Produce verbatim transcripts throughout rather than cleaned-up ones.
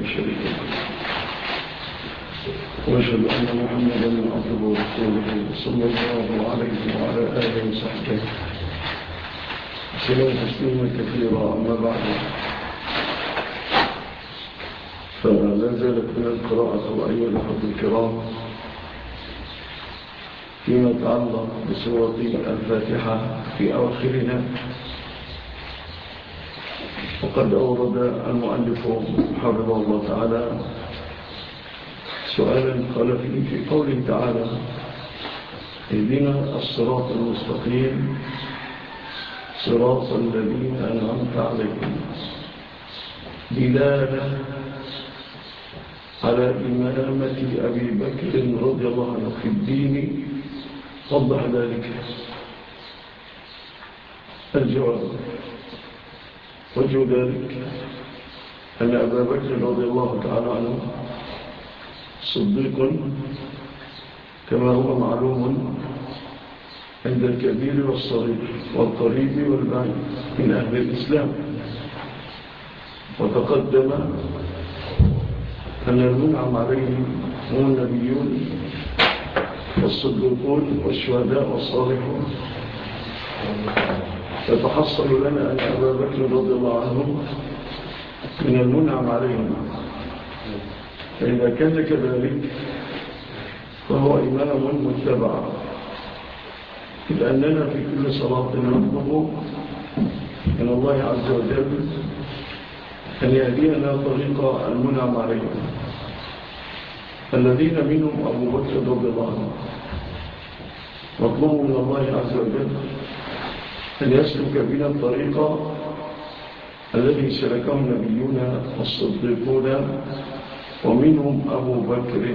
شريك له وأشهد أن محمدا عبده ورسوله صلى الله عليه وعلى آله وصحبه وسلم تسليما كثيرا. أما بعد، فلا زالت من القراءة أيها الأخوة الكرام فيما يتعلق بسورة الفاتحة في أواخرها. وقد أورد المؤلف حفظه الله تعالى سؤالا قال فيه في قوله تعالى: اهدنا الصراط المستقيم صراط الذين أنعمت عليهم، دلالة على إمامة أبي بكر رضي الله عنه في الدين. وضح ذلك. الجواب: وجه ذلك أن أبا بكر رضي الله تعالى عنه صديق كما هو معلوم عند الكبير والصغير والقريب والبعيد من أهل الإسلام. وتقدم أن المنعم عليهم هم النبيون والصديقون والشهداء والصالحون. يتحصل لنا أن أبا بكر رضي الله عنه من المنعم عليهم، فإذا كان كذلك فهو إمام متبع، إذ أننا في كل صلاة نطلب من الله عز وجل أن يهدينا طريق المنعم عليهم الذين منهم أبو بكر رضي الله عنه. نطلب من الله عز وجل أن يسلك بنا الطريق الذي سلكه النبيون والصديقون ومنهم أبو بكر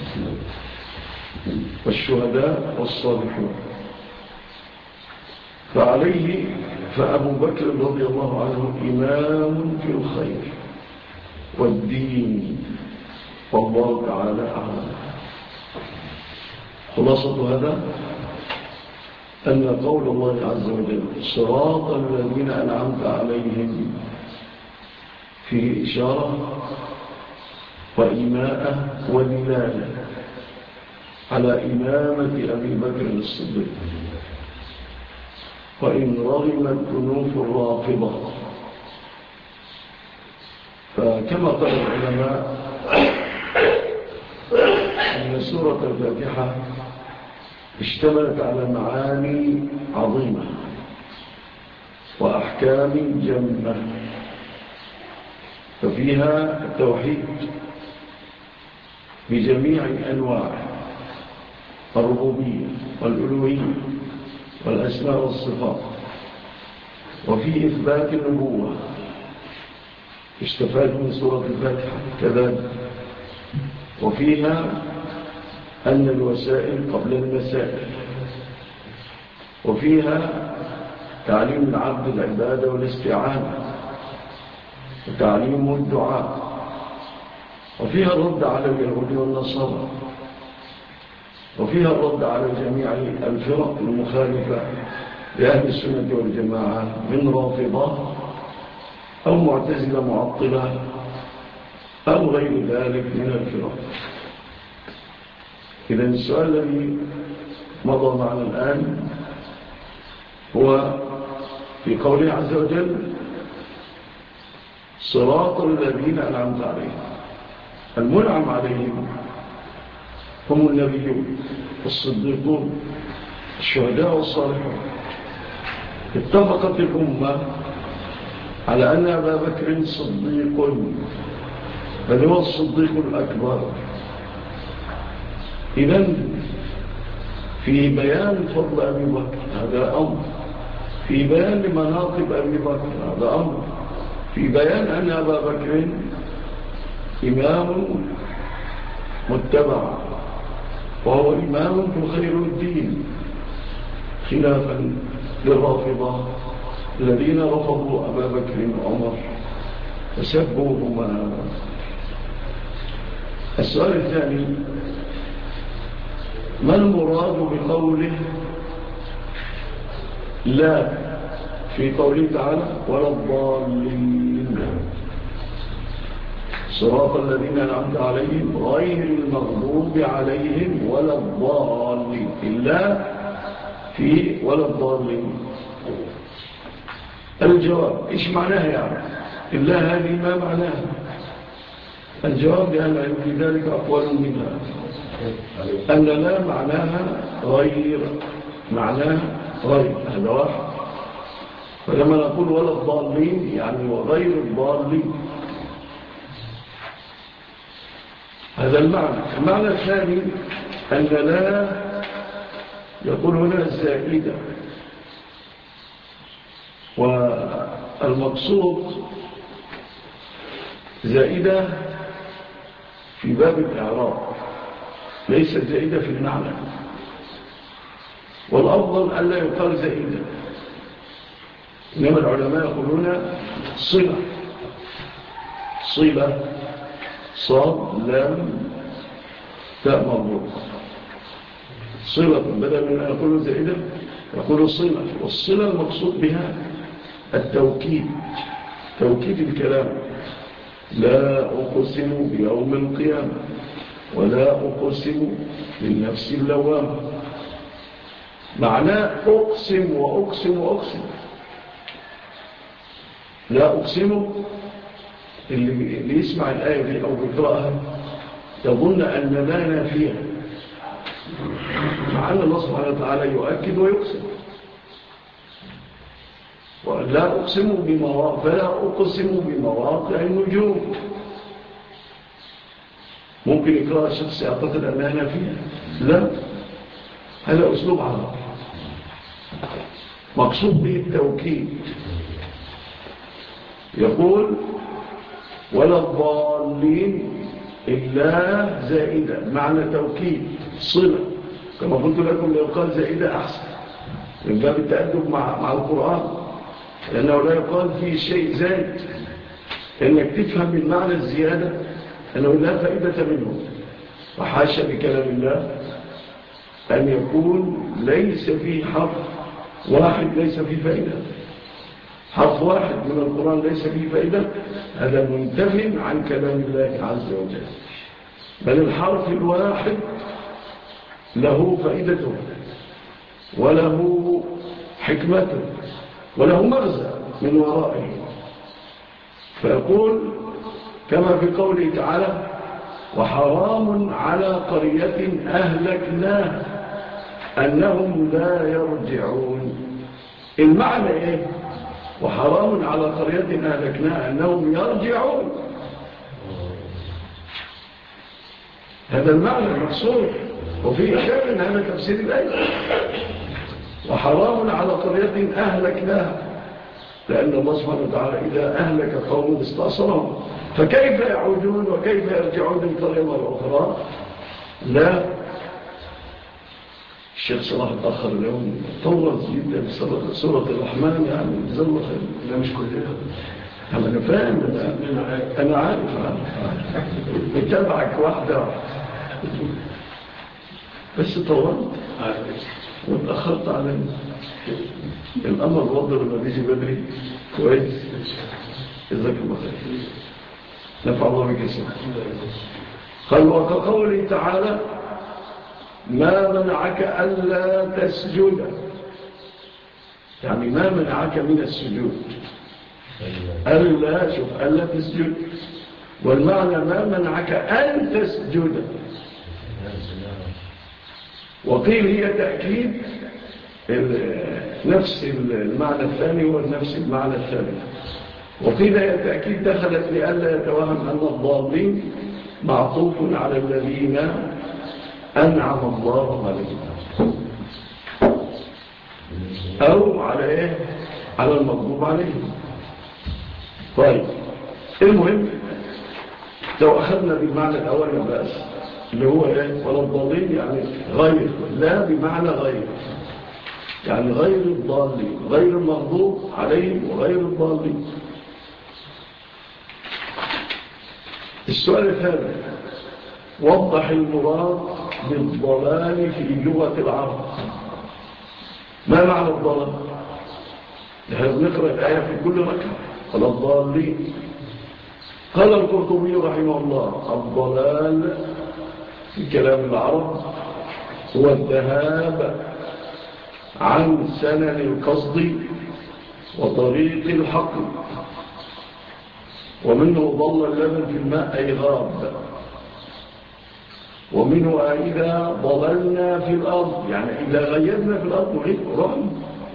والشهداء والصالحون. فعليه فأبو بكر رضي الله عنه إمام في الخير والدين، والله تعالى أعلم. خلاصة هذا أن قول الله عز وجل صراط الذين أنعمت عليهم فيه إشارة وإيماءة ودلالة على إمامة أبي بكر الصديق. وإن رغمت أنوف الرافضة، فكما قال العلماء أن سورة الفاتحة اشتملت على معاني عظيمة وأحكام جمة، ففيها التوحيد بجميع أنواعه، الربوبية والألوهية والأسماء والصفات، وفي إثبات النبوة استفاد من سورة الفاتحة كذلك، وفيها أن الوسائل قبل المسائل، وفيها تعليم العبد العبادة والاستعانة، وتعليم الدعاء، وفيها الرد على اليهود والنصارى، وفيها الرد على جميع الفرق المخالفة لأهل السنة والجماعة من رافضة أو معتزلة معطلة أو غير ذلك من الفرق. إذن السؤال الذي مضى معنا الآن هو في قوله عز وجل صراط الذين أنعمت عليهم. المنعم عليهم هم النبيون والصديقون الشهداء والصالحون. اتفقت الأمة على أن أبا بكر صديق، بل هو الصديق الأكبر. إذن في بيان فضل أبي بكر هذا أمر، في بيان مناقب أبي بكر هذا أمر، في بيان أن أبا بكر إمام متبع وهو إمام في خير الدين، خلافا للرافضة الذين رفضوا أبا بكر وعمر فسبوهما. السؤال الثاني: ما المراد بقوله لا في قوله تعالى ولا الضالين؟ صراط الذين أنعمت عليهم غير المغضوب عليهم ولا الضالين إلا في ولا الضالين. الجواب إيش معناها يعني إلا هذه ما معناها؟ الجواب لأن في ذلك أقوال منها أن لا معناها غير معناها غير هذا واحد. فلما نقول ولا الضالين يعني وغير الضالين هذا المعنى. المعنى الثاني أن لا يقول هنا الزائدة، والمقصود زائدة في باب الإعراب ليس زائدة في المعنى، والأفضل ألا يقال زائدة، إنما العلماء يقولون صلة صلة صاد لام تاء مربوط صلة، بدل من أن يقولوا زائدة يقولوا صلة. والصلة المقصود بها التوكيد، توكيد الكلام. لا أقسم بيوم القيامة ولا أقسم بالنفس اللوامة، معناه أقسم وأقسم وأقسم. لا أقسم اللي يسمع الآية دي أو بيقرأها يظن أن لا نافية، مع أن الله سبحانه وتعالى يؤكد ويقسم. ولا أقسم بمواقع فلا أقسم بمواقع النجوم، ممكن يقرأ الشخص يعتقد أنها نافية، لا، هذا أسلوب عربي مقصود به التوكيد. يقول ولا الضالين إلا زائدة، معنى توكيد صلة، كما قلت لكم لو قال زائدة أحسن من باب التأدب مع, مع القرآن، لأنه لا يقال فيه شيء زائد، إنك تفهم من معنى الزيادة أنه لا فائدة منه. وحاشا بكلام الله أن يكون ليس فيه حرف واحد ليس فيه فائدة، حرف واحد من القرآن ليس فيه فائدة، هذا منتف عن كلام الله عز وجل، بل الحرف الواحد له فائدته وله حكمته وله مغزى من ورائه. فيقول كما في قوله تعالى وحرام على قرية أهلكناها أنهم لا يرجعون. المعنى إيه؟ وحرام على قرية أهلكناها أنهم يرجعون، هذا المعنى المقصود، وفي إشارة أن هذا تفسير الآية. وحرام على قرية أهلكناها، لأن الله سبحانه وتعالى إذا أهلك قوم استأصلهم فكيف يعودون وكيف يرجعون للقرية مرة أخرى؟ لا. الشيخ صلاح اتأخر اليوم طورت جدا سورة الرحمن، يعني جزا الله خير. لا مش كلها، أنا فاهم، أنا عارف بتابعك واحدة بس طورت واتأخرت علينا. الأمر الوضر لما بيجي بدري كويس. جزاك الله خير، نفع الله بك السلام. قال وكقوله تعالى ما منعك ألا تسجد، يعني ما منعك من السجود ألا، شوف ألا تسجد، والمعنى ما منعك أن تسجد. وقيل هي تأكيد نفس المعنى الثاني ونفس المعنى الثاني. وقيل هي تأكيد دخلت لألا يتوهم أن الضالين معطوف على الذين أنعم الله عليهم، أو على إيه؟ على المغضوب عليهم. طيب المهم لو أخذنا بالمعنى الأول بس اللي هو إيه؟ ولا الضالين يعني غير، لا بمعنى غير، يعني غير الضالين، غير المغضوب عليهم وغير الضالين. السؤال الثاني وضح المراد بالضلال في لغة العرب. ما معنى الضلال؟ نحن بنقرأ الآية في كل ركعة ولا الضالين، قال القرطبي رحمه الله: الضلال في كلام العرب هو الذهاب عن سنن القصد وطريق الحق، ومنه ضل اللبن في الماء أي غاب، ومنه إذا ضللنا في الأرض يعني إذا غيرنا في الأرض نعيد رحم،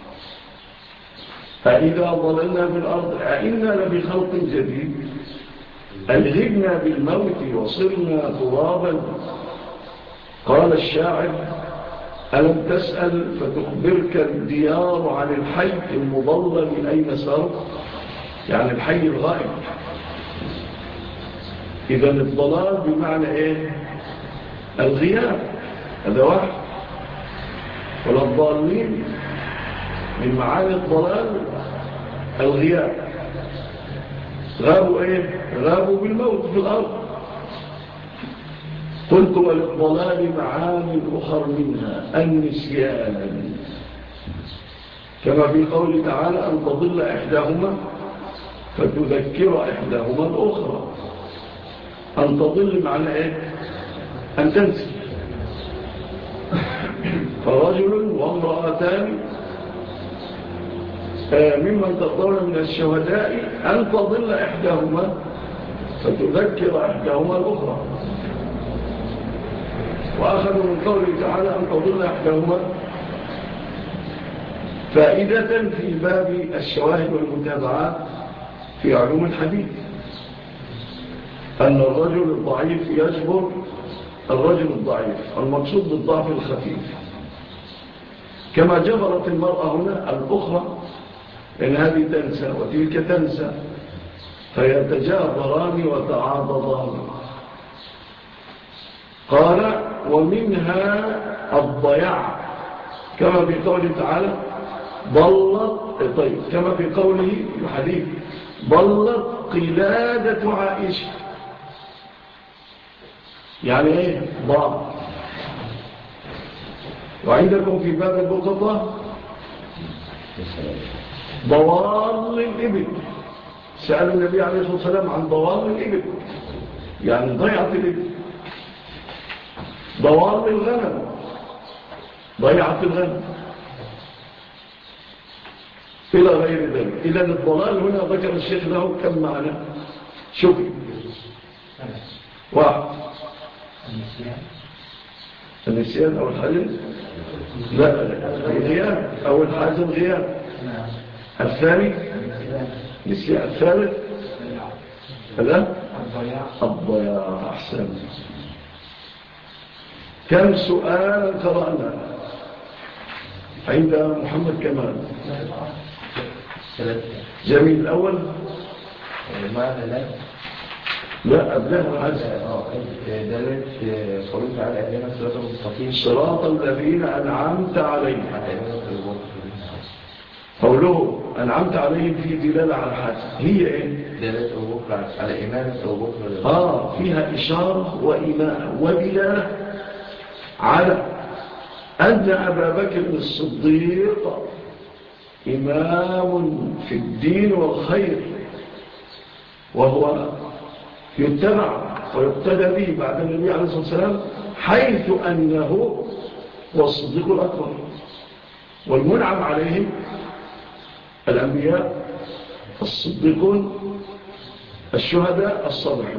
فإذا ضللنا في الأرض أئنا لبخلق جديد، ألغبنا بالموت وصرنا ترابا. قال الشاعر: ألم تسأل فتخبرك الديار عن الحي المضلل أين سار، يعني الحي الغائب. إذا الضلال بمعنى إيه؟ الغياب، هذا واحد. ولا الضالين من معاني الضلال الغياب، غابوا إيه؟ غابوا بالموت في الأرض. قلت: وللضلال معاني أخر منها النسيان، كما في قوله تعالى: أن تضل إحداهما فتذكر إحداهما الأخرى. أن تضل معنى إيه؟ أن تنسي. فرجل وامرأتان ممن ترضون من الشهداء أن تضل إحداهما فتذكر إحداهما الأخرى. وأخذوا من قوله تعالى أن تضل إحداهما فائدة في باب الشواهد والمتابعات في علوم الحديث، أن الرجل الضعيف يجبر الرجل الضعيف، المقصود بالضعف الخفيف، كما جبرت المرأة هنا الأخرى، لأن هذه تنسى وتلك تنسى فيتجابران وتعاضدان. قال: ومنها الضياع، كما في قوله تعالى: ضلت، طيب كما في قوله في الحديث: ضلت قلادة عائشة، يعني ايه؟ ضاع. وعندكم في باب البقطة ضوال الإبل، سأل النبي عليه الصلاة والسلام عن ضوال الإبل، يعني ضيعت الإبل. ضوال الغنم، ضيعت الغنم، إلى غير ذلك. إذا الضلال هنا ذكر الشيخ له كم معنى؟ شوف: واحد النسيان أو الحزن، لا الغياب أو الحزن غياب. الثاني نسيان. الثالث هذا الضياع. أحسن. كم سؤال قرأنا عند محمد كمال؟ جميل. الأول معنى لا لا أبناء العزم دلت قلت على أهلنا صراط المستقيم صراط الذين أنعمت عليهم. قوله أنعمت عليهم في دلالة على الحسن، هي إيه؟ دلالة أبو بكر على إمامة أبو بكر. آه فيها إشارة وإمامة ودلالة على أن أبا بكر الصديق إمام في الدين والخير، وهو يتبع ويقتدى به بعد النبي عليه الصلاة والسلام، حيث أنه هو الصديق الأكبر، والمنعم عليهم الأنبياء الصديقون الشهداء الصالحون.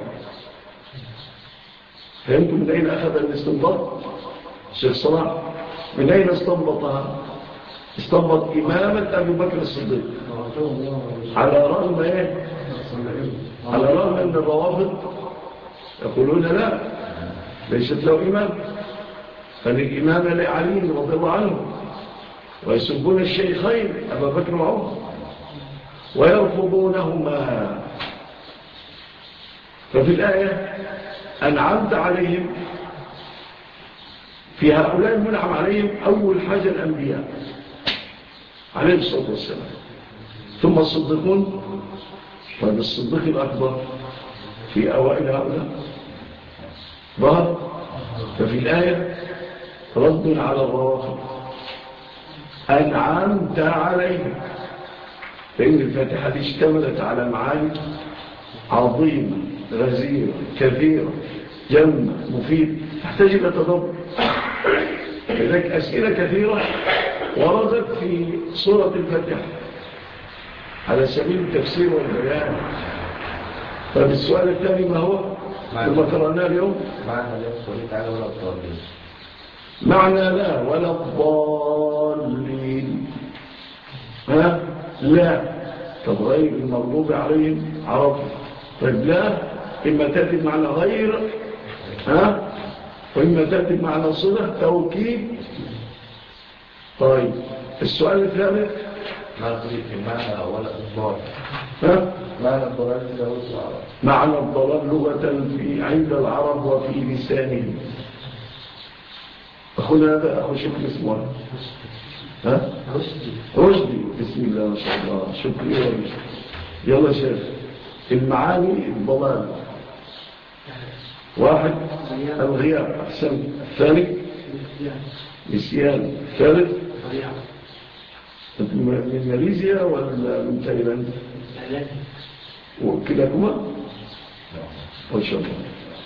فهمتم من أين أخذ الاستنباط؟ الشيخ صلاح من أين استنبطها؟ استنبط إمامة أبي بكر الصديق على رغم إيه؟ على رغم أن الروافض يقولون لا، ليست له إمام، فالإمام لعلي رضي الله عنه، ويسبون الشيخين أبا بكر وعمر ويرفضونهما. ففي الآية أنعمت عليهم، في هؤلاء المنعم عليهم أول حاجة الأنبياء عليه الصلاة والسلام، ثم الصديقون. طيب الصديق الأكبر في أوائل هؤلاء ظهر. ففي الآية رد على الروافض: أنعمت عليهم، فإن الفاتحة اشتملت على معاني عظيمة غزيرة كثيرة جمع مفيد تحتاج إلى تدبر. لذلك أسئلة كثيرة وردت في سورة الفاتحة على سبيل التفسير والبيان. فبالسؤال الثاني ما هو؟ ثم قرأناه اليوم معنى لا سؤال تعالى ولا الضالين. معنى لا ولا الضالين. ها؟ لا. طب غير المغضوب عليهم عرف. طيب لا إما تأتي معنى غير ها؟ وإما تأتي معنى صلة توكيد. طيب السؤال الثالث معنى قريب في معنى ولا الضال. ها؟ معنى الضلال في لغة العرب. معنى الضلال لغة في عند العرب وفي لسانهم. أخونا هذا أخو شكل اسمه ها؟ رشدي. رشدي بسم الله ما شاء الله شكري ورشدي. يلا شيخ المعاني الضلال. واحد الغياب أحسن. الثاني نسيان. الثالث من ماليزيا ولا من تايلاند؟ وكلاكما ما شاء الله.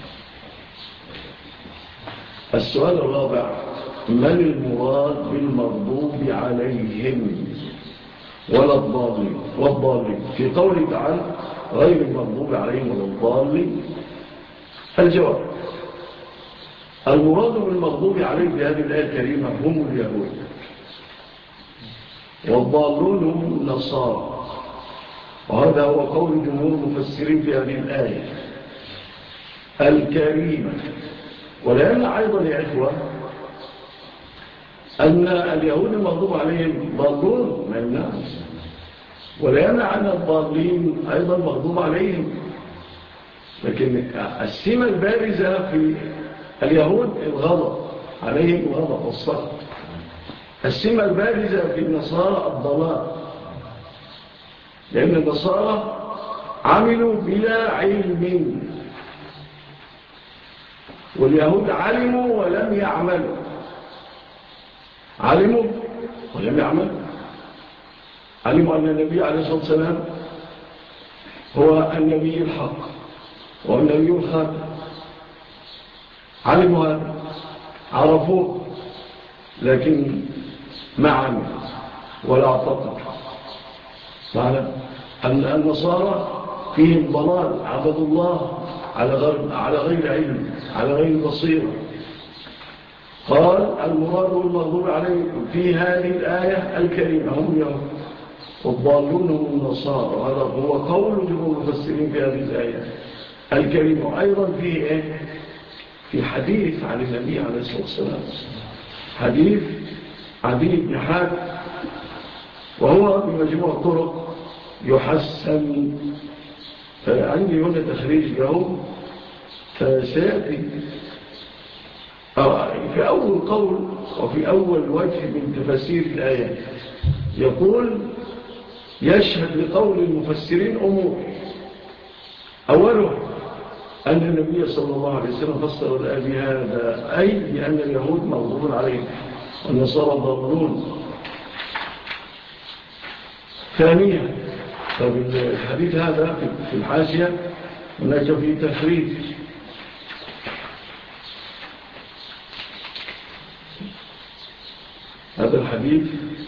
السؤال الرابع من المراد بالمغضوب عليهم ولا الضالين والضالين في قوله تعالى غير المغضوب عليهم ولا الضالين؟ الجواب المراد بالمغضوب عليهم في هذه الآية الكريمة هم اليهود والضالون هم النصارى. وهذا هو قول جمهور المفسرين في هذه الآية الكريمة. ولأن أيضا يا إخوة أن اليهود المغضوب عليهم ضالون من الناس، ولأن عن الضالين أيضا مغضوب عليهم. لكن السمة البارزة في اليهود الغضب عليهم الغضب والصخر. السمة البارزة في النصارى الضلال، لأن النصارى عملوا بلا علم واليهود علموا ولم يعملوا. علموا ولم يعملوا. علموا أن النبي عليه الصلاة والسلام هو النبي الحق والنبي الخاتم. علموا هذا عرفوه لكن ما عمل ولا اعتقد. معنى أن النصارى فيهم ضلال عبدوا الله على غير, على غير علم على غير بصيرة. قال المراد والمغضوب عليهم في هذه الآية الكريمة هم اليهود والضالون هم النصارى. هذا هو قول جمهور المفسرين في هذه الآية الكريمة. وأيضا في إيه؟ في حديث عن النبي عليه الصلاة والسلام حديث عدي بن حاتم وهو بمجموع طرق يحسن. عندي هنا تخريج له فسيأتي في أول قول وفي أول وجه من تفسير الآية يقول يشهد لقول المفسرين أمور. أوله أن النبي صلى الله عليه وسلم فسر الآية بهذا أي بأن اليهود مغضوب عليهم والنصارى ضالون. ثانيا فالحديث هذا في الحاشية هناك فيه تخريج هذا الحديث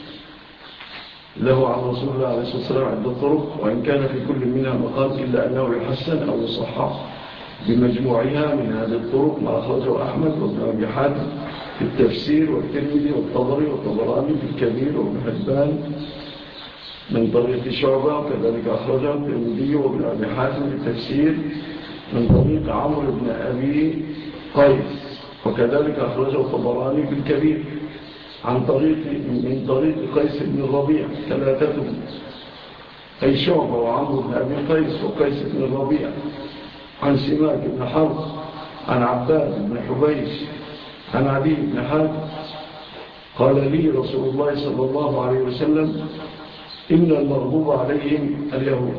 له عن رسول الله عليه الصلاة والسلام عدة طرق وإن كان في كل منها مقال إلا أنه يحسن أو يصحح بمجموعها من هذه الطرق ما أخرجه أحمد وابن أبي حاتم في التفسير والترمذي والطبري والطبراني في الكبير وابن حبان من طريق شعبة وكذلك أخرجه الترمذي وابن أبي حاتم في التفسير من طريق عمرو بن أبي قيس وكذلك أخرجه الطبراني في الكبير عن طريق من طريق قيس بن الربيع ثلاثتهم أي شعبة وعمرو بن أبي قيس وقيس بن الربيع عن سماك بن حرب عن عباد بن حبيش عن علي بن حاتم قال لي رسول الله صلى الله عليه وسلم إن المغضوب عليهم اليهود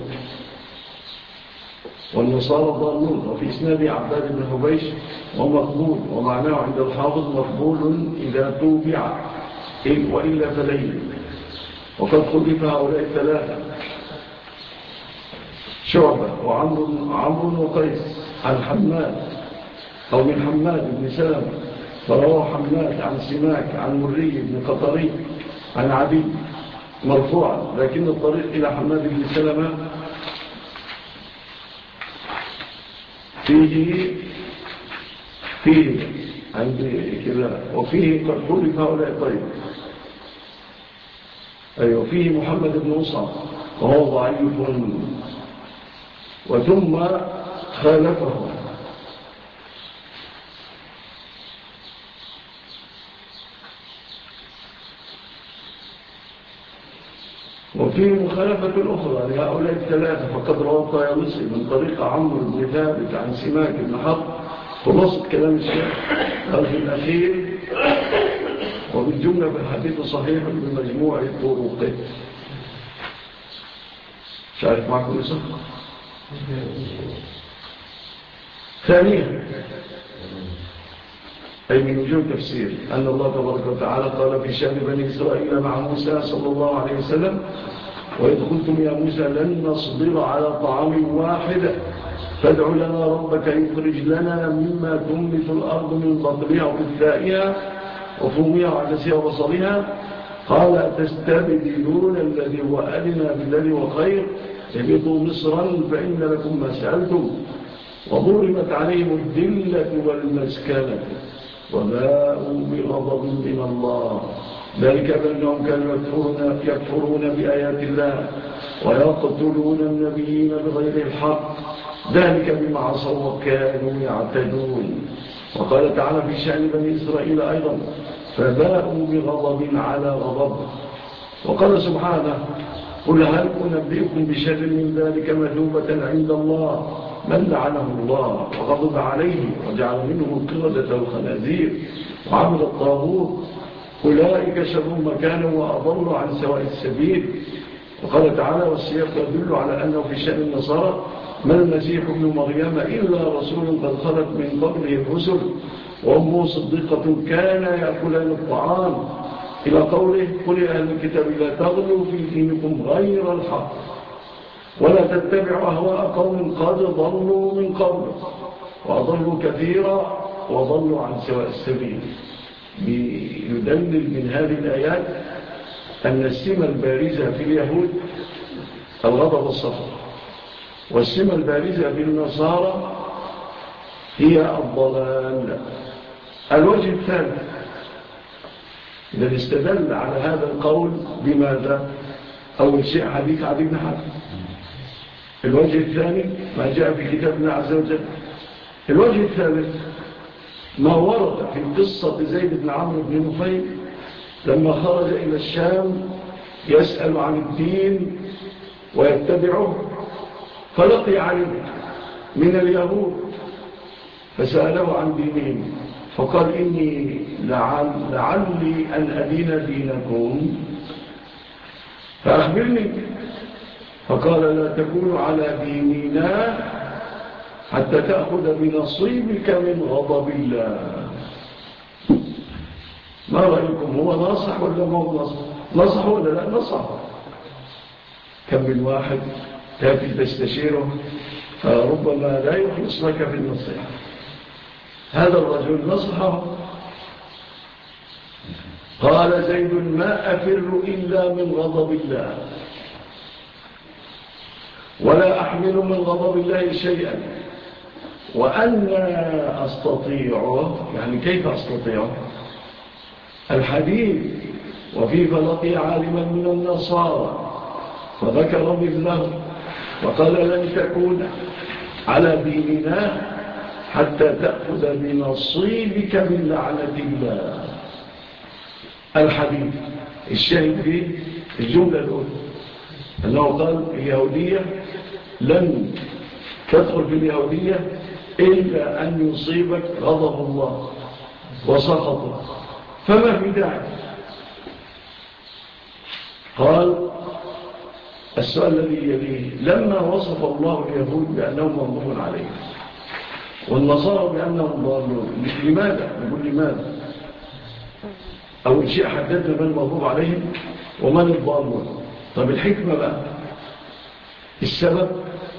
والنصارى ضالون. وفي إسناد عباد بن حبيش ومقبول ومعناه عند الحافظ مقبول إذا توبع وإلا فليل. وقد خلف هؤلاء الثلاثة شعبة وعمرو عمرو وقيس عن حماد أو من حماد بن سلمة فرواه حماد عن سماك عن مري بن قطري عن عدي مرفوعا، لكن الطريق إلى حماد بن سلمة فيه فيه عندي كذا وفيه قد خلف هؤلاء طيب أيوة فيه محمد بن مصعب وهو ضعيف وثم خالفه وفيه مخالفة أخرى لهؤلاء الثلاثة فقد روى الطيالسي من طريق عمرو بن ثابت عن سماك بن حرب خلاصة كلام الشيخ قال في الأخير وبالجملة بالحديث صحيح بمجموع طرقه. مش عارف معكم لسه. ثانيا أي من وجوه تفسير أن الله تبارك وتعالى قال في شأن بني إسرائيل مع موسى صلى الله عليه وسلم وإذ قلتم يا موسى لن نصبر على طعام واحد فادع لنا ربك يخرج لنا مما تنبت الأرض من بطلها وكثائها وفومها وعدسها وبصلها قال أتستبدلون الذي هو أدنى بالذي هو خير اهبطوا مصرا فإن لكم ما سألتم وضربت عليهم الذلة والمسكنة وباءوا بغضب من الله ذلك بأنهم كانوا يكفرون, يكفرون بآيات الله ويقتلون النبيين بغير الحق ذلك بما عصوا وكانوا يعتدون. وقال تعالى في شأن بني إسرائيل أيضا فباءوا بغضب على غضب. وقال سبحانه قل هل أنبئكم بشر من ذلك مثوبة عند الله من لعنه الله وغضب عليه وجعل منهم القردة والخنازير وعبد الطاغوت أولئك شر مكانا وأضل عن سواء السبيل. وقال تعالى والسياق يدل على أنه في شأن النصارى ما المسيح ابن مريم إلا رسول قد خلت من قبله الرسل وأمه صديقة كان يأكلان الطعام إلى قوله قل يا أهل الكتاب لا تغلوا في دينكم غير الحق ولا تتبعوا أهواء قوم قد ضلوا من قبل وأضلوا كثيرا وضلوا عن سواء السبيل. يدلل من هذه الآيات أن السمة البارزة في اليهود الغضب والصفر والسمة البارزة في النصارى هي الضلال. الوجه الثالث إذا استدل على هذا القول بماذا؟ أول شيء حديث عدي بن حاتم. الوجه الثاني ما جاء في كتاب الله عز وجل. الوجه الثالث ما ورد في قصة زيد بن عمرو بن نفيل لما خرج إلى الشام يسأل عن الدين ويتبعه فلقي عليه من اليهود فسأله عن دينهم فقال إني لعل لعلي أن أدين دينكم فأخبرني فقال لا تكون على ديننا حتى تأخذ بنصيبك من غضب الله. ما رأيكم هو ناصح ولا ما هو ناصح؟ نصح ولا لا نصح؟ كم من واحد تأتي تستشيره فربما لا يخلص لك في النصيحة. هذا الرجل نصحه قال زيد ما أفر إلا من غضب الله ولا أحمل من غضب الله شيئا وأنا أستطيعه يعني كيف أستطيعه الحديث وفي فلقي عالما من النصارى فذكر مثله وقال لن تكون على ديننا حتى تأخذ بنصيبك من لعنة الله. الحديث الشاهد فيه الجملة الأولى أنه قال اليهودية لن تدخل في اليهودية إلا أن يصيبك غضب الله وسخطه فما في داعي. قال السؤال الذي يليه لما وصف الله اليهود بأنهم مغضوب عليهم والنصارى بأنهم ضالون لماذا؟ نقول لماذا؟ أول شيء حددنا من المغضوب عليهم ومن الضالون. طب الحكمة بقى السبب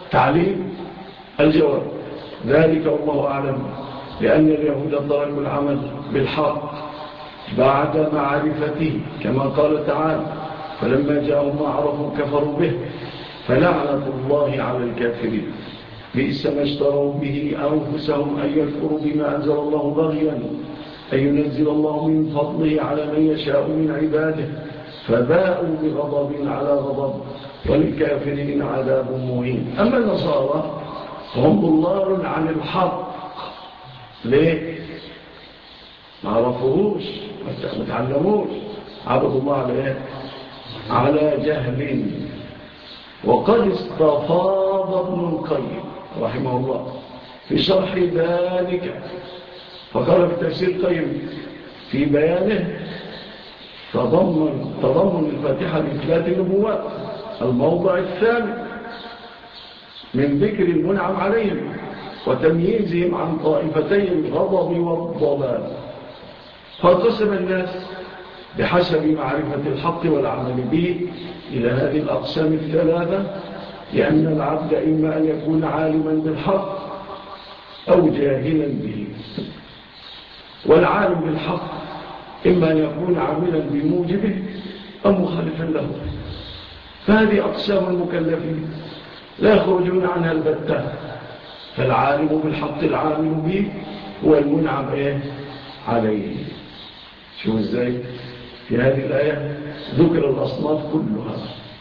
تعليم الجواب ذلك والله أعلم لأن اليهود تركوا العمل بالحق بعد معرفته كما قال تعالى فلما جاءهم ما عرفوا كفروا به فلعنة الله على الكافرين بئس ما اشتروا به أنفسهم أن يكفروا بما أنزل الله بغيا أن ينزل الله من فضله على من يشاء من عباده فباءوا بغضب على غضب وللكافرين عذاب مهين. أما النصارى هم ضلال عن الحق. ليه؟ ما عرفوهوش ما تعلموش عبدوا الله على ايه؟ على جهل. وقد استفاض ابن القيم رحمه الله في شرح ذلك فقال في تفسير القيم في بيانه تضمن تضمن الفاتحة لثلاث نبوات الموضع الثاني من ذكر المنعم عليهم وتمييزهم عن طائفتي الغضب والضلال. فقسم الناس بحسب معرفة الحق والعمل به إلى هذه الأقسام الثلاثة لأن العبد إما أن يكون عالما بالحق أو جاهلا به. والعالم بالحق إما أن يكون عاملا بموجبه أو مخالفا له. فهذه أقسام المكلفين لا يخرجون عنها البتة. فالعالم بالحق العامل به هو المنعم إيه؟ عليه. شو ازاي في هذه الآية ذكر الأصناف كلها.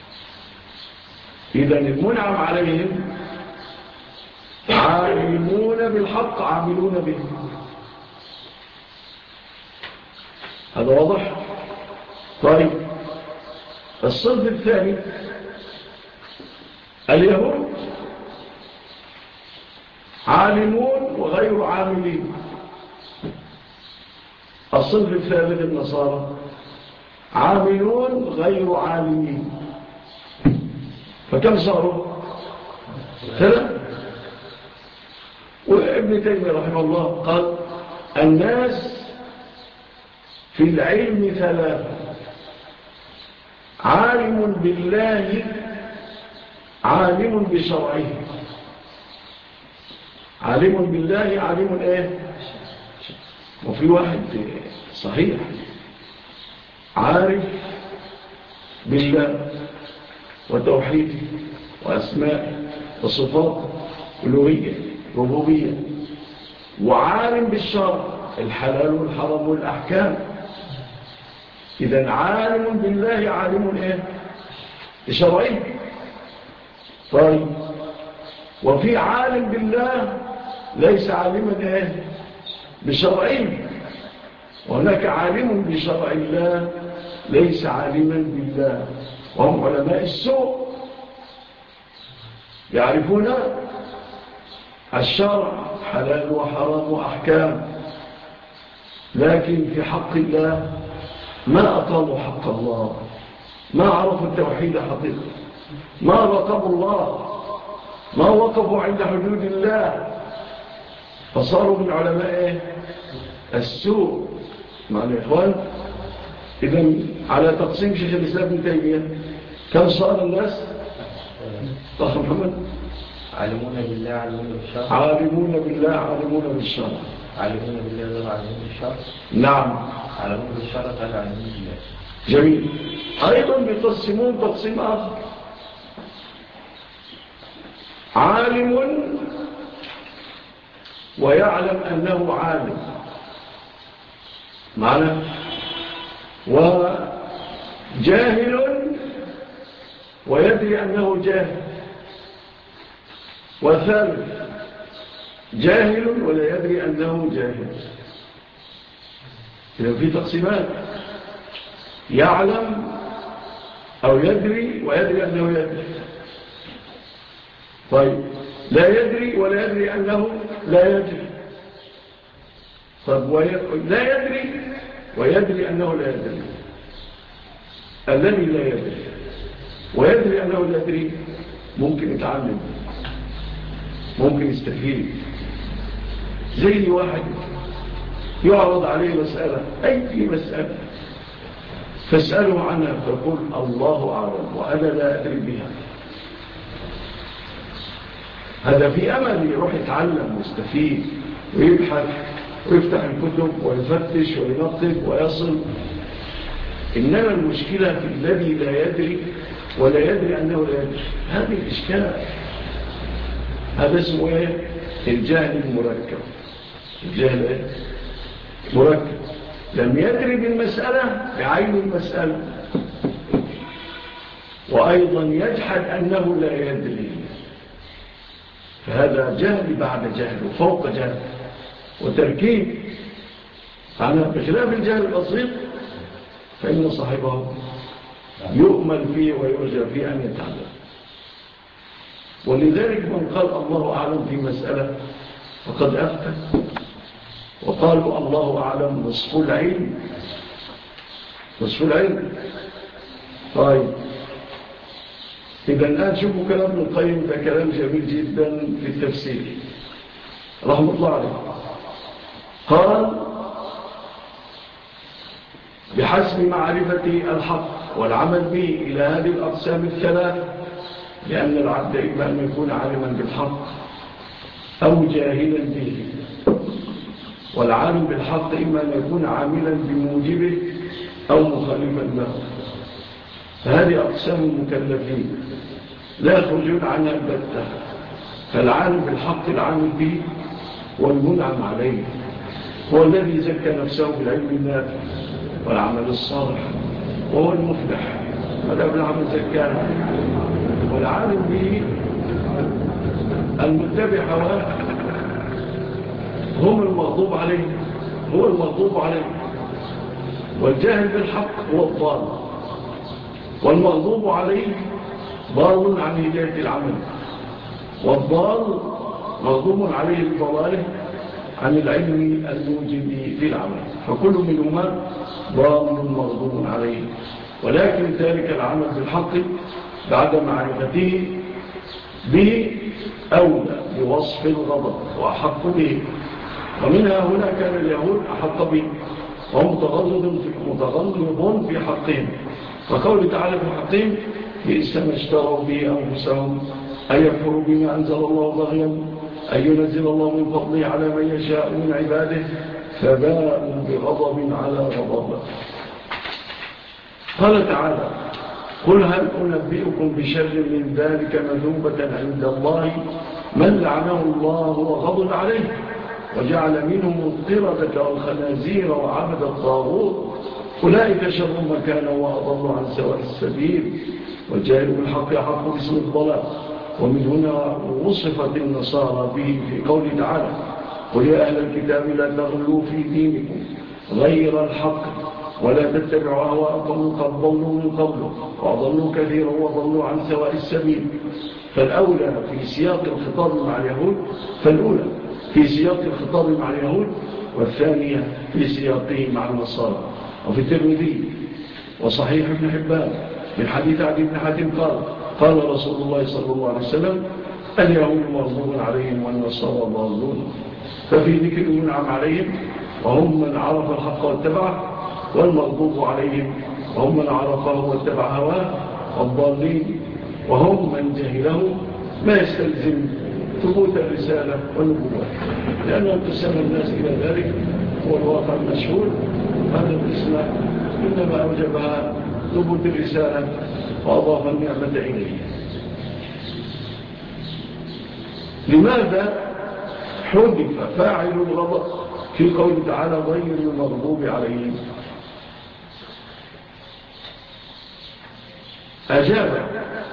إذن المنعم عليهم عالمون بالحق عاملون به. هذا واضح؟ طيب الصنف الثاني اليهود عالمون وغير عاملين. الصنف الثالث النصارى عاملون غير عالمين. فكم صاروا؟ ثلاثة. وابن تيمية رحمه الله قال الناس في العلم ثلاثة: عالم بالله عالم بشرعه. عالم بالله عالم ايه؟ وفي واحد صحيح عارف بالله وتوحيده وأسمائه وصفاته ألوهية ربوبية، وعالم بالشرع الحلال والحرام والأحكام. إذن عالم بالله عالم إيه؟ بشرعه. طيب وفي عالم بالله ليس عالما إيه؟ بشرعه. وهناك عالم بشرع الله ليس عالما بالله، وهم علماء السوء يعرفون الشرع حلال وحرام وأحكام، لكن في حق الله ما أقاموا حق الله، ما عرفوا التوحيد حقيقة، ما رقبوا الله، ما وقفوا عند حدود الله، فصاروا من علماء السوء. مع الإخوان إذن على تقسيم شيخ الإسلام ابن تيمية كم صار الناس؟ طه محمد عالمون بالله عالمون بالشرع. عالمون بالله عالمون بالشرع. عالمون بالله غير عالمون بالشرع. نعم. عالمون بالشرع غير عالمون بالله. جميل. أيضا بيقسمون تقسيم آخر: عالم ويعلم أنه عالم معنى، وجاهل ويدري أنه جاهل، وثالث جاهل ولا يدري أنه جاهل. إذا في تقسيمات: يعلم أو يدري ويدري أنه يدري. طيب لا يدري ولا يدري أنه لا يدري. طيب لا يدري ويدري أنه لا يدري. الذي لا يدري ويدري أنه لا يدري ممكن يتعلم، ممكن يستفيد. زي واحد يعرض عليه مسألة، أي مسألة، فاسأله عنها فقل الله أعلم وأنا لا أدري بها. هذا في أمل يروح يتعلم ويستفيد ويبحث ويفتح الكتب ويفتش وينقب ويصل. إنما المشكلة في الذي لا يدري ولا يدري أنه لا يدري. هذه الإشكال، هذا اسمه إيه؟ الجهل المركب. الجهل إيه؟ مركب، لم يدري بالمسألة بعين المسألة، وأيضا يجحد أنه لا يدري، فهذا جهل بعد جهل وفوق جهل وتركيب. أنا بخلاف الجهل البسيط فإن صاحبه يؤمل فيه ويرجى فيه أن يتعلم. ولذلك من قال الله أعلم في مسألة فقد أفتى، وقالوا الله أعلم نصف العلم. نصف العلم. طيب إذا الآن شوفوا كلام ابن القيم، ده كلام جميل جدا في التفسير رحمة الله عليه. قال بحسب معرفة الحق والعمل به إلى هذه الأقسام الثلاث، لأن العبد إما أن يكون عالما بالحق أو جاهلا به، والعالم بالحق إما أن يكون عاملا بموجبه أو مخالفا له. فهذه أقسام المكلفين لا يخرجون عنها البتة. فالعالم بالحق العامل به والمنعم عليه هو الذي زكى نفسه بالعلم النافع والعمل الصالح، وهو المفلح، هذا بالعمل زكاه. والعالم به المتبع هواه هم المغضوب عليه، هو المغضوب عليه. والجاهل بالحق هو الضال، والمغضوب عليه ضال عن هداية العمل، والضال مغضوب عليه الضلاله عن العلم الموجب للعمل. فكل منهما ضال مغضوب عليه، ولكن ذلك العمل بالحق بعد معرفته به أولى بوصف الغضب وأحق به. ومنها هنا كان اليهود أحق به، وهم متغلظ في حقهم. فقول تعالى في حقهم بئس ما اشتروا به أنفسهم أن يكفروا بما أنزل الله بغيا أن ينزل الله من فضله على من يشاء من عباده فباءوا بغضب على غضب. قال تعالى قل هل أنبئكم بشر من ذلك مثوبة عند الله من لعنه الله وغضب عليه وجعل منهم القردة والخنازير وعبد الطاغوت أولئك شر مكانا وأضل عن سواء السبيل والجاهل بالحق يحق باسم الضلال. ومن هنا وصفت النصارى به في قول تعالى قل يا أهل الكتاب لا تغلوا في دينكم غير الحق ولا تتبعوا أهواءكم قد ضلوا من قبل وأضلوا كثيرا وضلوا عن سواء السبيل. فالأولى في سياق الخطاب مع اليهود فالأولى في سياق الخطاب مع اليهود والثانية في سياقه مع النصارى. وفي الترمذي وصحيح ابن حبان من حديث عدي بن حاتم قال قال رسول الله صلى الله عليه وسلم اليهود مغضوب عليهم والنصارى ضالون. ففي ذكر المنعم عليهم وهم من عرف الحق واتبعه، والمغضوب عليهم وهم من عرفه واتبع هواه، والضالين وهم من جهله ما يستلزم ثبوت الرسالة والنبوة، لأنه قسم الناس إلى ذلك هو الواقع المشهور. هذا القسم إنما أوجبها ثبوت الرسالة وأضاف النعمة إليه. لماذا حذف فاعل الغضب في قول تعالى غير المغضوب عليهم؟ أجاب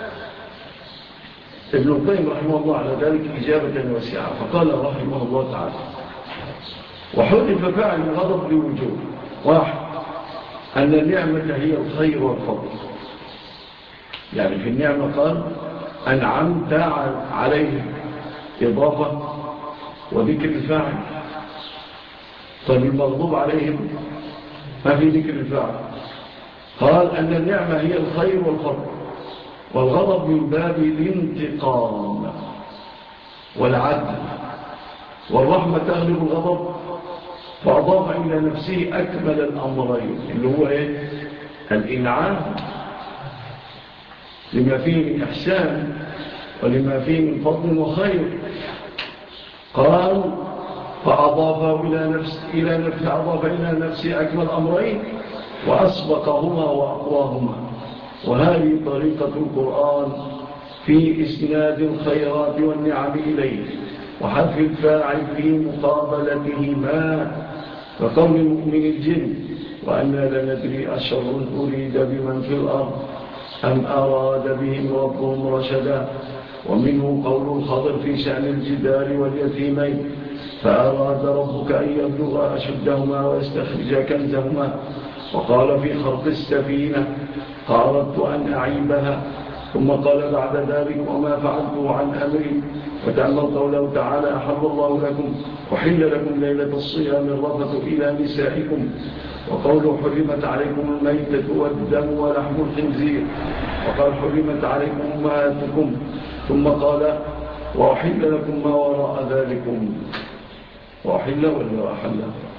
ابن القيم رحمه الله على ذلك إجابة واسعة فقال رحمه الله تعالى وحذف فاعل الغضب لوجوه: واحد أن النعمة هي الخير والفضل، يعني في النعمة قال أنعمت عليه إضافة وذكر الفاعل. طيب المغضوب عليهم ما في ذكر الفاعل. قال أن النعمة هي الخير والفضل، والغضب من باب الانتقام والعدل، والرحمة تغلب الغضب، فأضاف إلى نفسه أكمل الأمرين اللي هو إيه؟ الإنعام لما فيه من إحسان ولما فيه من فضل وخير. قال فأضاف إلى نفس إلى نفس أضاف إلى نفسه أكمل أمرين وأسبقهما وأقواهما. وهذه طريقة القرآن في إسناد الخيرات والنعم إليه وحذف الفاعل في مقابلتهما، وقول مؤمن الجن وأنا لندري أشر أريد بمن في الأرض أم أراد بهم ربهم رشدا. ومنه قول الخضر في شأن الجدار واليتيمين فأراد ربك أن يبلغ أشدهما ويستخرج كنزهما. وقال في خلق السفينة قالت أن أعيبها، ثم قال بعد ذلك وما فعلته عن أمري. وتأمل قوله تعالى أحل الله لكم وحل لكم ليلة الصيام الرفث إلى نسائكم. وقوله حرمت عليكم الميتة والدم ولحم الخنزير. وقال حرمت عليكم أمهاتكم. ثم قال وأحل لكم ما وراء ذلكم. وأحل ولا أحل؟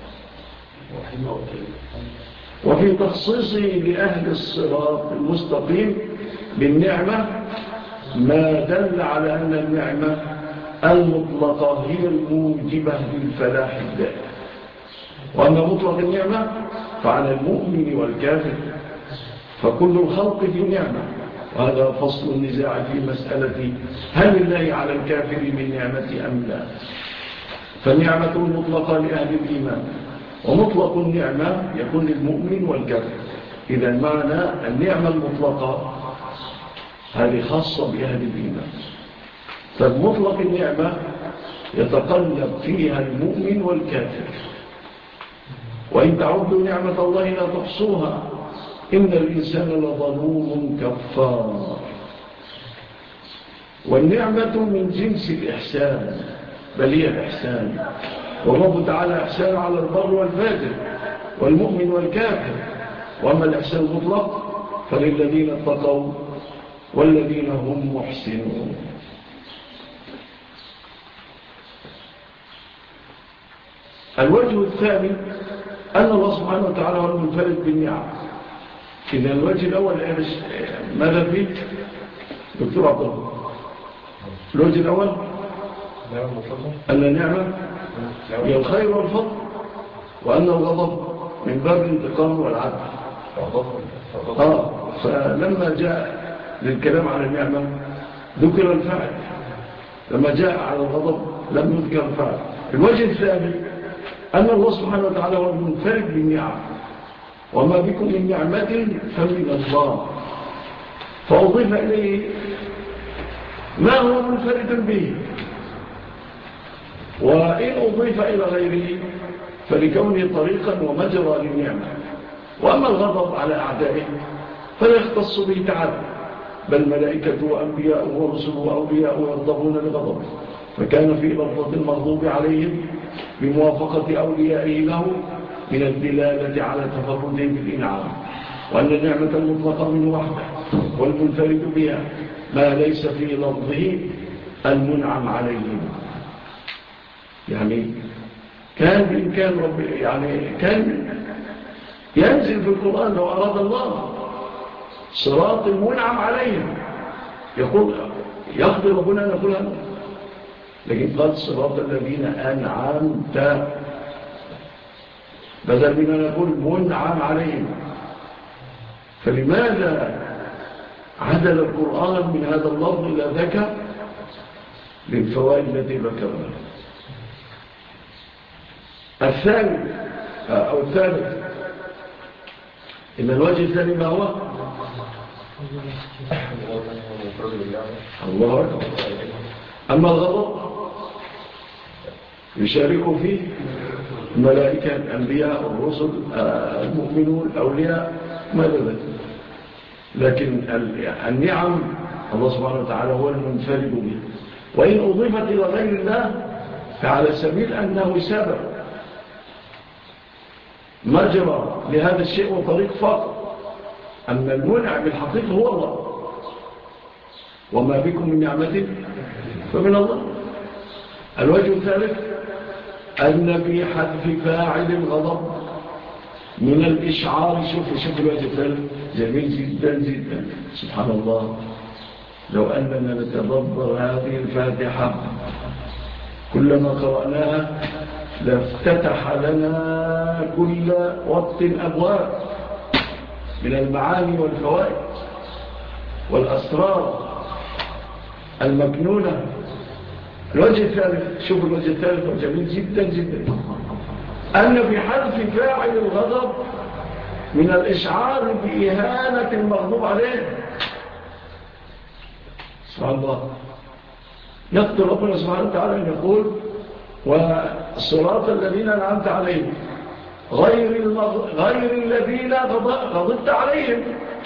وفي تخصيصه لأهل الصراط المستقيم بالنعمة ما دل على أن النعمة المطلقة هي الموجبة للفلاح الدائم، وأن مطلق النعمة فعلى المؤمن والكافر، فكل الخلق في نعمة. وهذا فصل النزاع في مسألة هل الله على الكافر من نعمة أم لا. فالنعمة المطلقة لأهل الإيمان، ومطلق النعمة يكون للمؤمن والكافر. إذا معنى النعمة المطلقة هذه خاصة بأهل الإيمان، فمطلق النعمة يتقلب فيها المؤمن والكافر. وإن تعدوا نعمة الله لا تحصوها إن الإنسان لظلوم كفار. والنعمة من جنس الإحسان، بل هي الإحسان. والرب تعالى إحسان على البر والفاجر والمؤمن والكافر. وأما الإحسان المطلق فللذين اتقوا والذين هم محسنون. الوجه الثاني أن الله سبحانه وتعالى هو المنفرد بالنعم. إذا الوجه الأول ماذا فيه؟ دكتور عبد الله، الوجه الأول أن النعمة هي الخير والفضل، وأن الغضب من باب الانتقام والعدل. آه فلما جاء للكلام على النعمة ذكر الفعل، لما جاء على الغضب لم يذكر الفعل. الوجه الثاني أن الله سبحانه وتعالى هو المنفرد بالنعم، وما بكم من نعمة فمن الله، فأضيف إليه ما هو منفرد به. وإن أضيف إلى غيره فلكونه طريقا ومجرى للنعمة. وأما الغضب على أعدائه فلا يختص به تعالى، بل ملائكة وأنبياء ورسل وأولياء يغضبون لغضبه، فكان في لفظة المغضوب عليهم بموافقة أوليائه له من الدلالة على تفرد في الإنعام، وأن النعمة المطلقة منه وحده والمنفرد بها ما ليس في لفظه المنعم عليهم. يعني كان بإمكان رب يعني كان ينزل في القرآن لو أراد الله صراط المنعم عليهم، يقول يقضي ربنا نقول هذا، لكن قال صراط الذين أنعمت بدل من نقول منعم عليهم. فلماذا عدل القرآن من هذا اللفظ إلى ذاك؟ للفوائد التي ذكرنا. الثاني أو الثالث إن الوجه الثاني ما هو؟ الله أكبر. أما الغضب يشارك فيه الملائكة الأنبياء الرسل المؤمنون الأولياء ما ذلك، لكن النعم الله سبحانه وتعالى هو المنفرد به. وإن أضيفت إلى غير الله فعلى سبيل أنه سبب مجرى لهذا الشيء وطريق فقط. أما المنعم بالحقيقة هو الله، وما بكم من نعمة فمن الله. الوجه الثالث أن في حذف فاعل الغضب من الإشعار. شوف شوف الوجه الثالث جميل جدا جدا سبحان الله. لو أننا نتدبر هذه الفاتحة كلما قرأناها لافتتح لنا كل وقت أبواب من المعاني والفوائد والأسرار المكنونة. الوجه الثالث، شوف الوجه الثالث جميل جدا جدا، أن في حذف فاعل الغضب من الإشعار بإهانة المغضوب عليه. سبحان الله، يقتل ربنا سبحانه وتعالى أن يقول والصراط الذين أنعمت عليهم غير, المغ... غير الذين غضبت عليهم.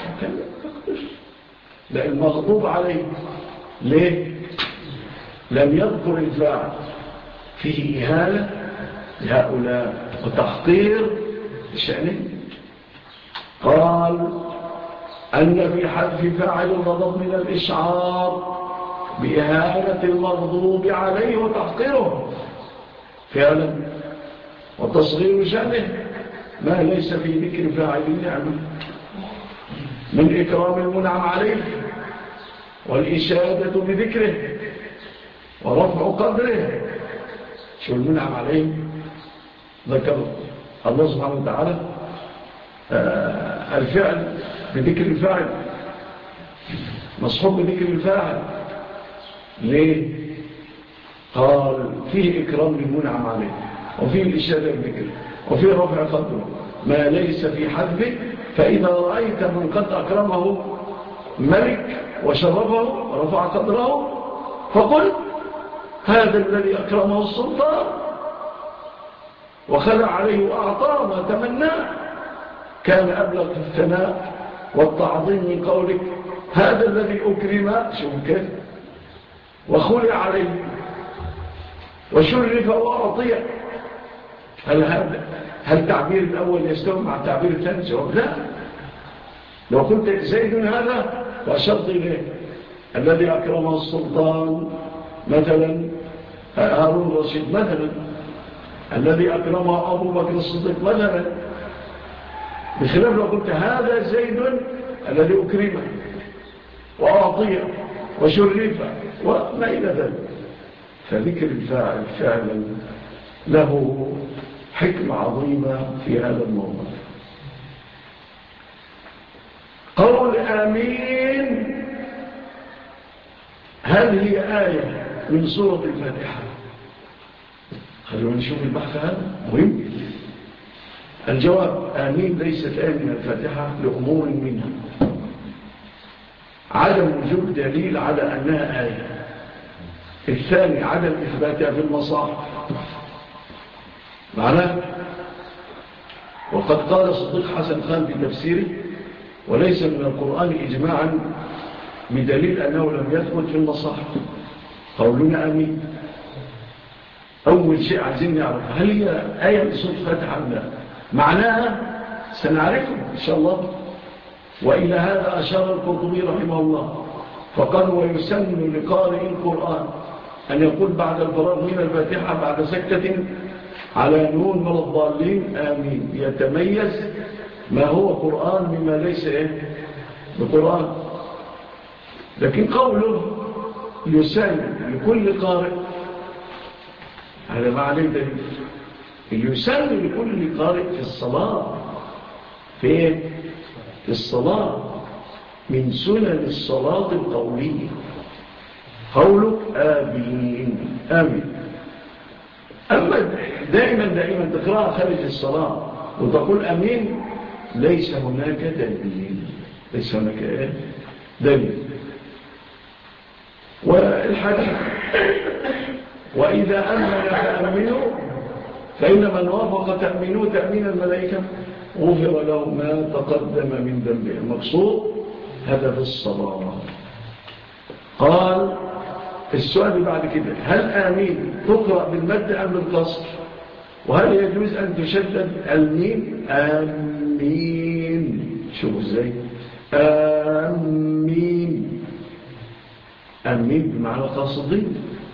لا، المغضوب عليهم. ليه؟ لم يذكر الفاعل، فيه إهانة لهؤلاء وتحقير شأنه. قال أن في حذف فاعل الغضب من الإشعار بإهانة المغضوب عليه وتحقيره فعلا وتصغير شأنه ما ليس في ذكر فاعل النعمة من إكرام المنعم عليه والإشادة بذكره ورفع قدره. شو المنعم عليه؟ ذكر الله سبحانه وتعالى آه الفعل بذكر الفاعل، مصحوب بذكر الفاعل. ليه؟ قال فيه إكرام للمنعم عليه وفيه الإشادة بذكره وفيه رفع قدره ما ليس في حذفه. فإذا رأيت من قد أكرمه ملك وشرفه ورفع قدره فقل هذا الذي أكرمه السلطان وخلع عليه وأعطاه ما تمناه. كان أبلغ في الثناء والتعظيم من قولك هذا الذي أكرم شوف وخلع عليه وشرف وأعطيه. هل هذا هل تعبير الأول يستوي مع التعبير الثاني؟ جواب لا. لو كنت زيد هذا وأشرت إليه الذي أكرمه السلطان مثلا هارون الرشيد مثلا، الذي أكرمه أبو بكر الصديق مثلا، بخلاف لو قلت هذا زيد الذي أكرمه وأعطيه وشرفه وما إلى ذلك. فذكر الفاعل فعلا له حكمة عظيمة في هذا الموضوع. قول آمين هل هي آية من سورة الفاتحة؟ خلونا نشوف البحث هذا مهم. الجواب آمين ليست آية من الفاتحة لأمور منها: عدم وجود دليل على أنها آية. الثاني عدم إثباتها في المصاحف معناه. وقد قال صديق حسن خان في تفسيره وليس من القرآن إجماعا بدليل أنه لم يثبت في المصاحف. قولنا آمين أول شيء عايزين نعرف هل هي آية من سورة الفاتحة أم لا. معناها سنعرفه إن شاء الله. وإلى هذا أشار القرطبي رحمه الله فقال ويسن لقارئ القرآن أن يقول بعد الفراغ من الفاتحة بعد سكتة على نون من الضالين آمين، يتميز ما هو قرآن مما ليس إيه بقرآن. لكن قوله يسن لكل قارئ هذا ما عليه دليل. يسن لكل قارئ في الصلاة في في الصلاة من سنن الصلاة القولية قولك آمين آمين. أما دائما دائما تقرأ خارج الصلاة وتقول آمين ليس هناك دليل، ليس هناك دليل. والحديث وإذا أمن فأمنوا فإن من وافق تأمنوا تأمين الملائكة غفر له ما تقدم من ذنبه. المقصود هذا في الصلاة. قال السؤال بعد كده هل آمين تقرأ بالمد أم بالقصر؟ وهل يجوز أن تشدد الميم؟ آمين شوفوا ازاي آمين آمين بمعنى قاصدين.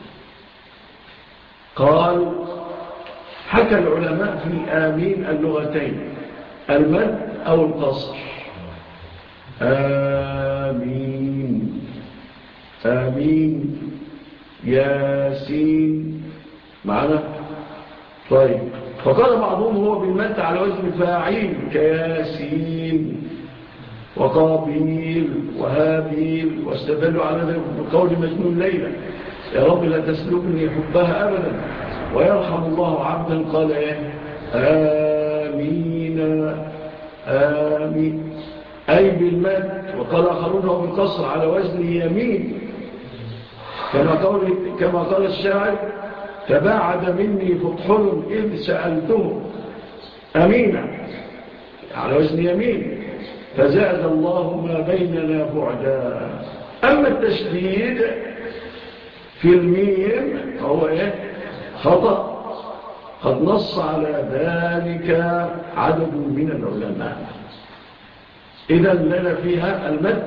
قال حكى العلماء في آمين اللغتين المد أو القصر. آمين آمين ياسين معنا. طيب فقال بعضهم هو بالمد على وزن فاعيل كياسين وقابيل وهابيل، واستدلوا على ذلك بقول مجنون ليلى يا رب لا تسلبني حبها أبدا، ويرحم الله عبدا قال ايه آمين آمين أي بالمد. وقال آخرون هو بالقصر على وزن يمين كما قال, كما قال الشاعر تباعد مني فطحل إذ سألته أمينا على وزن يمين فزاد الله ما بيننا بعدا. أما التشديد في الميم فهو إيه خطأ قد نص على ذلك عدد من العلماء. إذا لنا فيها المد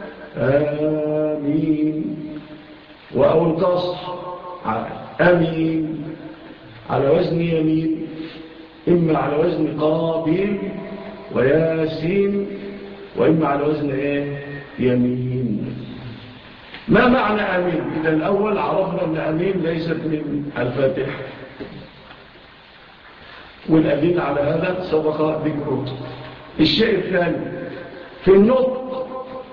آمين أو القصر أمين على وزن يمين، إما على وزن قابيل وياسين، وإما على وزن إيه يمين. ما معنى آمين؟ إذا الأول عرفنا أن آمين ليست من الفاتحة، والأدلة على هذا سبق ذكره. الشيء الثاني في النطق.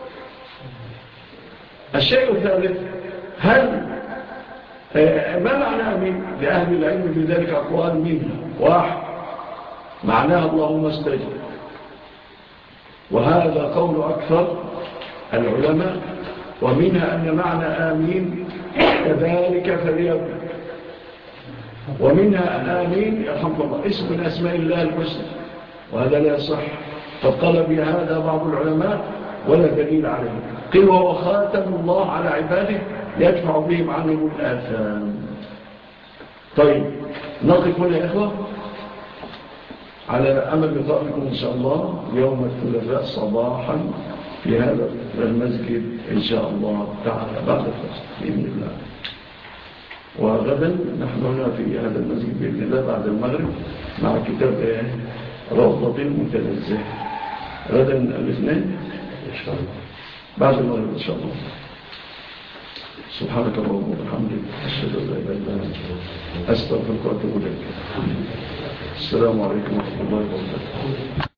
الشيء الثالث هل ما معنى آمين؟ لأهل العلم بذلك أقوال منها. واحد معناها اللهم استجب، وهذا قول أكثر العلماء، ومنها أن معنى آمين كذلك فليكن، ومنها أن آمين يرحمك الله اسم من أسماء الله الحسنى، وهذا لا يصح. فقال بهذا بعض العلماء ولا دليل عليه. قيل وهو خاتم الله على عباده يدفع بهم عنهم الآثام. طيب نقف هنا يا إخوة على أمل لقائكم إن شاء الله يوم الثلاثاء صباحا في هذا المسجد إن شاء الله تعالى بعد الفجر بإذن الله. وغدا نحن هنا في هذا المسجد بإذن الله بعد المغرب مع كتاب روضة المتنزه غدا الاثنين إن شاء الله بعد المغرب إن شاء الله. سبحانك اللهم وبحمدك أشهد أن لا إله إلا أنت أستغفرك وأتوب إليك. السلام عليكم ورحمة الله وبركاته.